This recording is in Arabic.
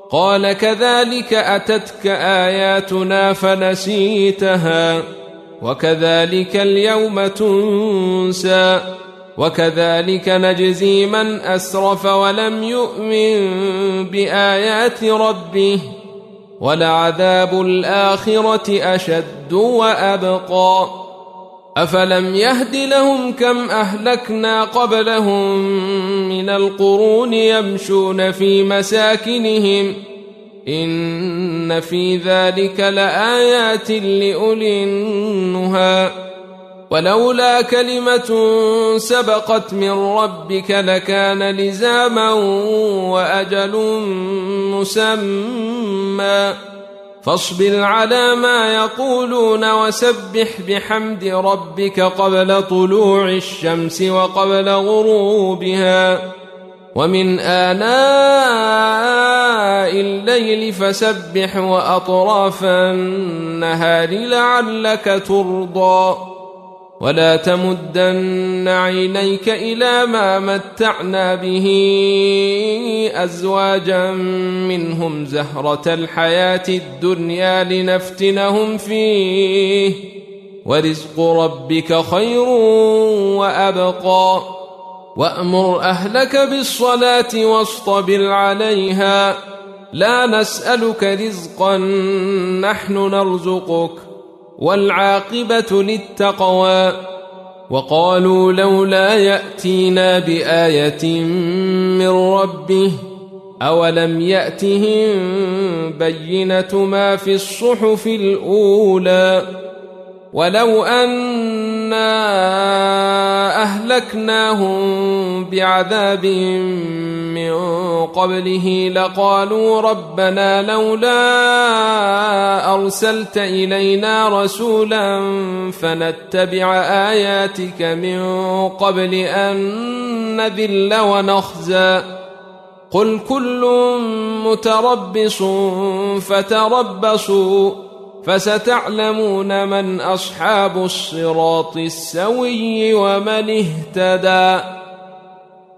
قال كذلك أتتك آياتنا فنسيتها وكذلك اليوم تنسى وكذلك نجزي من أسرف ولم يؤمن بآيات ربه ولعذاب الآخرة أشد وأبقى أفلم يهد لهم كم أهلكنا قبلهم من القرون يمشون في مساكنهم إن في ذلك لآيات لأولي النهى ولولا كلمة سبقت من ربك لكان لزاما وأجل مسمى فاصبر على ما يقولون وسبح بحمد ربك قبل طلوع الشمس وقبل غروبها ومن آناء الليل فسبح وأطراف النهار لعلك ترضى ولا تمدن عينيك إلى ما متعنا به أزواجا منهم زهرة الحياة الدنيا لنفتنهم فيه ورزق ربك خير وأبقى وأمر أهلك بالصلاة واصطبر عليها لا نسألك رزقا نحن نرزقك والعاقبة للتقوى وقالوا لولا يأتينا بآية من ربه أولم يأتهم بينة ما في الصحف الأولى ولو أنا أهلكناهم بعذاب من قبله لقالوا ربنا لولا أرسلت إلينا رسولا فنتبع آياتك من قبل أن نذل ونخزى قل كل متربص فتربصوا فستعلمون من أصحاب الصراط السوي ومن اهتدى.